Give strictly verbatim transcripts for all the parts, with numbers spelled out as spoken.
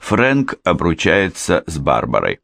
Фрэнк обручается с Барбарой.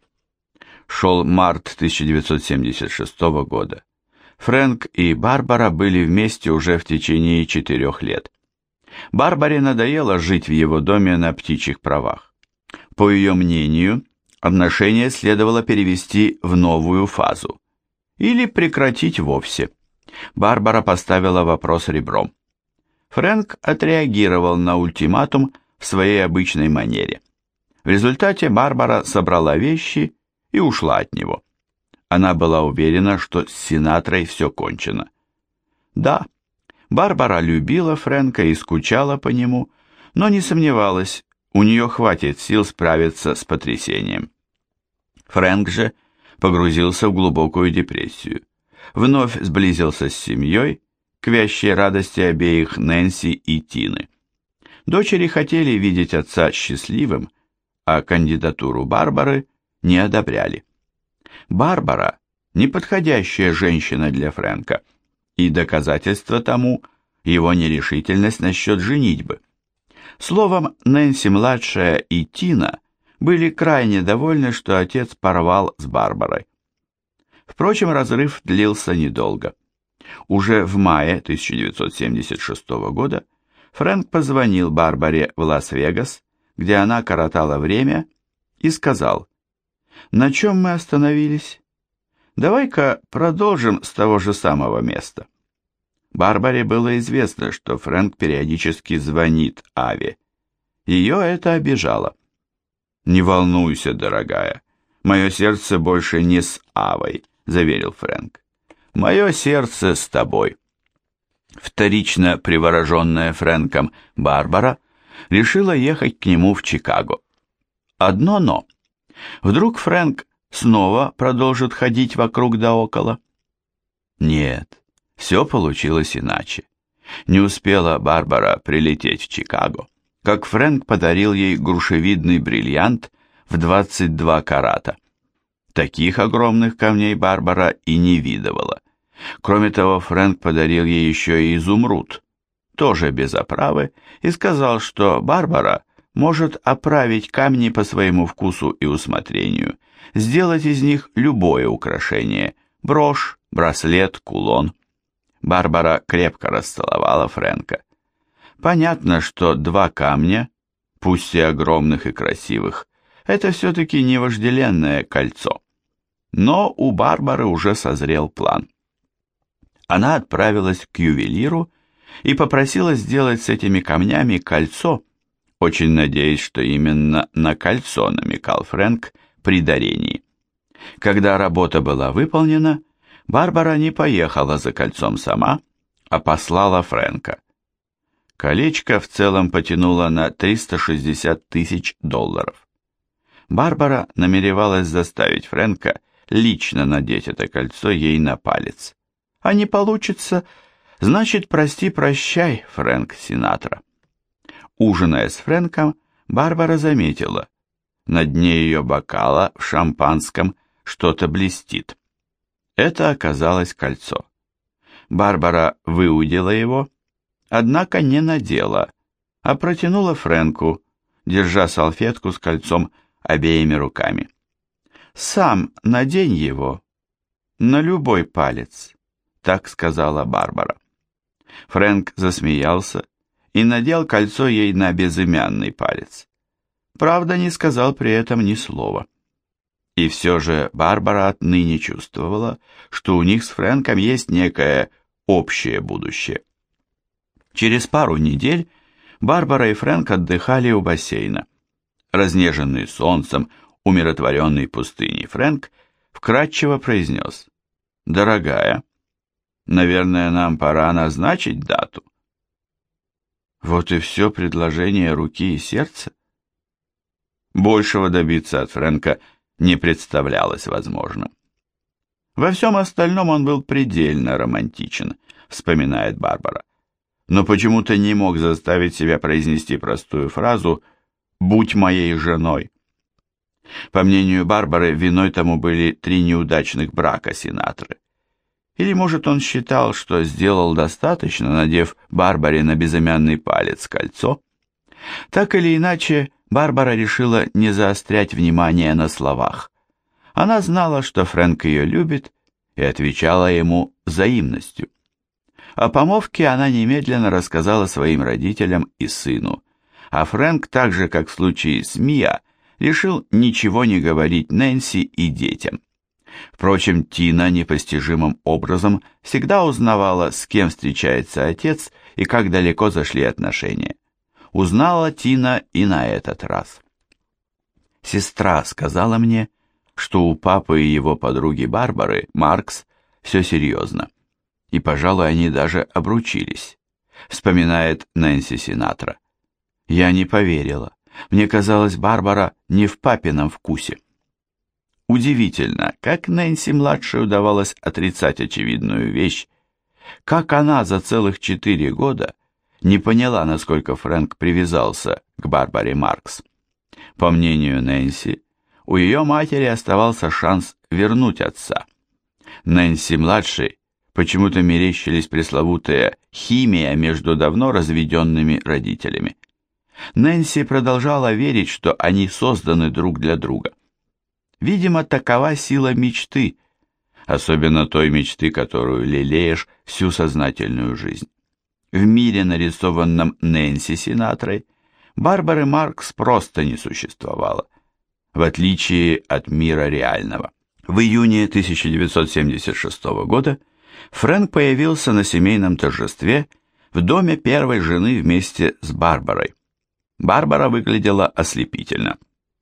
Шел март тысяча девятьсот семьдесят шестого года. Фрэнк и Барбара были вместе уже в течение четырех лет. Барбаре надоело жить в его доме на птичьих правах. По ее мнению, отношения следовало перевести в новую фазу или прекратить вовсе. Барбара поставила вопрос ребром. Фрэнк отреагировал на ультиматум в своей обычной манере. В результате Барбара собрала вещи и ушла от него. Она была уверена, что с Синатрой все кончено. Да, Барбара любила Фрэнка и скучала по нему, но не сомневалась, у нее хватит сил справиться с потрясением. Фрэнк же погрузился в глубокую депрессию. Вновь сблизился с семьей, к вящей радости обеих Нэнси и Тины. Дочери хотели видеть отца счастливым, а кандидатуру Барбары не одобряли. Барбара – неподходящая женщина для Фрэнка, и доказательство тому – его нерешительность насчет женитьбы. Словом, Нэнси-младшая и Тина были крайне довольны, что отец порвал с Барбарой. Впрочем, разрыв длился недолго. Уже в мае тысяча девятьсот семьдесят шестого года Фрэнк позвонил Барбаре в Лас-Вегас, где она коротала время, и сказал: «На чем мы остановились? Давай-ка продолжим с того же самого места». Барбаре было известно, что Фрэнк периодически звонит Аве. Ее это обижало. «Не волнуйся, дорогая, мое сердце больше не с Авой», — заверил Фрэнк. «Мое сердце с тобой». Вторично привороженная Фрэнком Барбара решила ехать к нему в Чикаго. Одно «но». Вдруг Фрэнк снова продолжит ходить вокруг да около? Нет, все получилось иначе. Не успела Барбара прилететь в Чикаго, как Фрэнк подарил ей грушевидный бриллиант в двадцать два карата. Таких огромных камней Барбара и не видывала. Кроме того, Фрэнк подарил ей еще и изумруд, тоже без оправы, и сказал, что Барбара может оправить камни по своему вкусу и усмотрению, сделать из них любое украшение – брошь, браслет, кулон. Барбара крепко расцеловала Фрэнка. Понятно, что два камня, пусть и огромных и красивых, это все-таки не вожделенное кольцо. Но у Барбары уже созрел план. Она отправилась к ювелиру и попросила сделать с этими камнями кольцо, очень надеясь, что именно на кольцо намекал Фрэнк при дарении. Когда работа была выполнена, Барбара не поехала за кольцом сама, а послала Фрэнка. Колечко в целом потянуло на триста шестьдесят тысяч долларов. Барбара намеревалась заставить Фрэнка лично надеть это кольцо ей на палец. А не получится, значит, прости-прощай, Фрэнк Синатра. Ужиная с Фрэнком, Барбара заметила, на дне ее бокала в шампанском что-то блестит. Это оказалось кольцо. Барбара выудила его, однако не надела, а протянула Фрэнку, держа салфетку с кольцом обеими руками. «Сам надень его на любой палец», — так сказала Барбара. Фрэнк засмеялся и надел кольцо ей на безымянный палец. Правда, не сказал при этом ни слова. И все же Барбара отныне чувствовала, что у них с Фрэнком есть некое общее будущее. Через пару недель Барбара и Фрэнк отдыхали у бассейна. Разнеженный солнцем, умиротворенный пустыней, Фрэнк вкратчиво произнес: «Дорогая, наверное, нам пора назначить дату». Вот и все предложение руки и сердца. Большего добиться от Фрэнка не представлялось возможным. Во всем остальном он был предельно романтичен, вспоминает Барбара, но почему-то не мог заставить себя произнести простую фразу «будь моей женой». По мнению Барбары, виной тому были три неудачных брака Синатры. Или, может, он считал, что сделал достаточно, надев Барбаре на безымянный палец кольцо? Так или иначе, Барбара решила не заострять внимание на словах. Она знала, что Фрэнк ее любит, и отвечала ему взаимностью. О помолвке она немедленно рассказала своим родителям и сыну, а Фрэнк, так же как в случае с Миа, решил ничего не говорить Нэнси и детям. Впрочем, Тина непостижимым образом всегда узнавала, с кем встречается отец и как далеко зашли отношения. Узнала Тина и на этот раз. Сестра сказала мне, что у папы и его подруги Барбары, Маркс, все серьезно. И, пожалуй, они даже обручились, вспоминает Нэнси Синатра. Я не поверила. Мне казалось, Барбара не в папином вкусе. Удивительно, как Нэнси-младшей удавалось отрицать очевидную вещь, как она за целых четыре года не поняла, насколько Фрэнк привязался к Барбаре Маркс. По мнению Нэнси, у ее матери оставался шанс вернуть отца. Нэнси-младшей почему-то мерещились пресловутая химия между давно разведенными родителями. Нэнси продолжала верить, что они созданы друг для друга. Видимо, такова сила мечты, особенно той мечты, которую лелеешь всю сознательную жизнь. В мире, нарисованном Нэнси Синатрой, Барбары Маркс просто не существовало, в отличие от мира реального. В июне тысяча девятьсот семьдесят шестого года Фрэнк появился на семейном торжестве в доме первой жены вместе с Барбарой. Барбара выглядела ослепительно.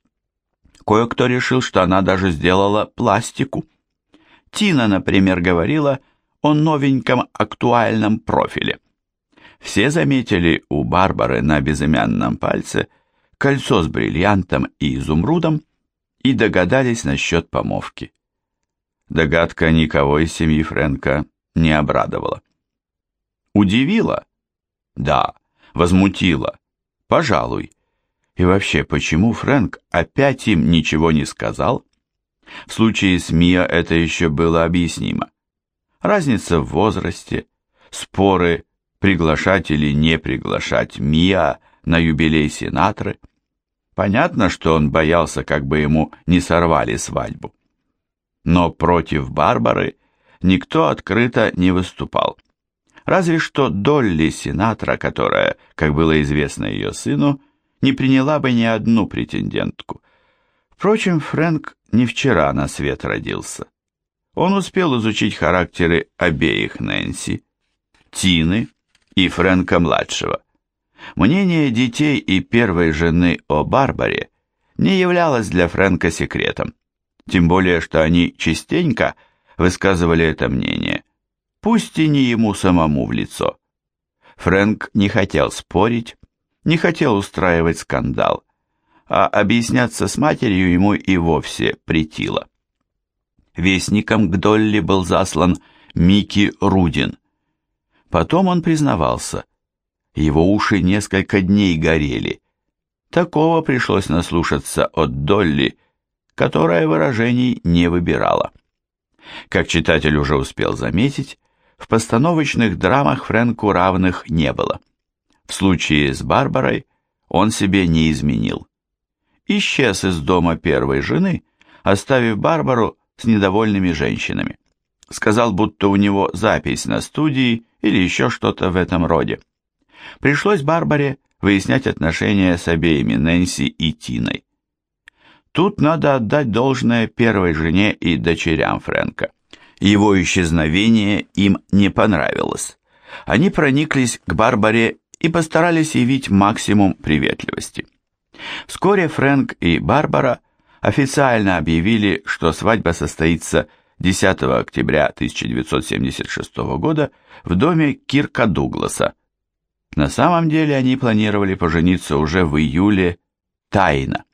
Кое-кто решил, что она даже сделала пластику. Тина, например, говорила о новеньком актуальном профиле. Все заметили у Барбары на безымянном пальце кольцо с бриллиантом и изумрудом и догадались насчет помолвки. Догадка никого из семьи Фрэнка не обрадовала. Удивила? Да. Возмутила? Пожалуй. И вообще, почему Фрэнк опять им ничего не сказал? В случае с Миа это еще было объяснимо. Разница в возрасте, споры, приглашать или не приглашать Миа на юбилей Синатры. Понятно, что он боялся, как бы ему не сорвали свадьбу. Но против Барбары никто открыто не выступал. Разве что Долли Синатра, которая, как было известно ее сыну, не приняла бы ни одну претендентку. Впрочем, Фрэнк не вчера на свет родился. Он успел изучить характеры обеих Нэнси, Тины и Фрэнка-младшего. Мнение детей и первой жены о Барбаре не являлось для Фрэнка секретом, тем более, что они частенько высказывали это мнение, пусть и не ему самому в лицо. Фрэнк не хотел спорить, не хотел устраивать скандал, а объясняться с матерью ему и вовсе претило. Вестником к Долли был заслан Микки Рудин. Потом он признавался, его уши несколько дней горели. Такого пришлось наслушаться от Долли, которая выражений не выбирала. Как читатель уже успел заметить, в постановочных драмах Фрэнку равных не было. В случае с Барбарой он себе не изменил. Исчез из дома первой жены, оставив Барбару с недовольными женщинами. Сказал, будто у него запись на студии или еще что-то в этом роде. Пришлось Барбаре выяснять отношения с обеими Нэнси и Тиной. Тут надо отдать должное первой жене и дочерям Фрэнка. Его исчезновение им не понравилось. Они прониклись к Барбаре и постарались явить максимум приветливости. Вскоре Фрэнк и Барбара официально объявили, что свадьба состоится десятого октября тысяча девятьсот семьдесят шестого года в доме Кирка Дугласа. На самом деле они планировали пожениться уже в июле тайно.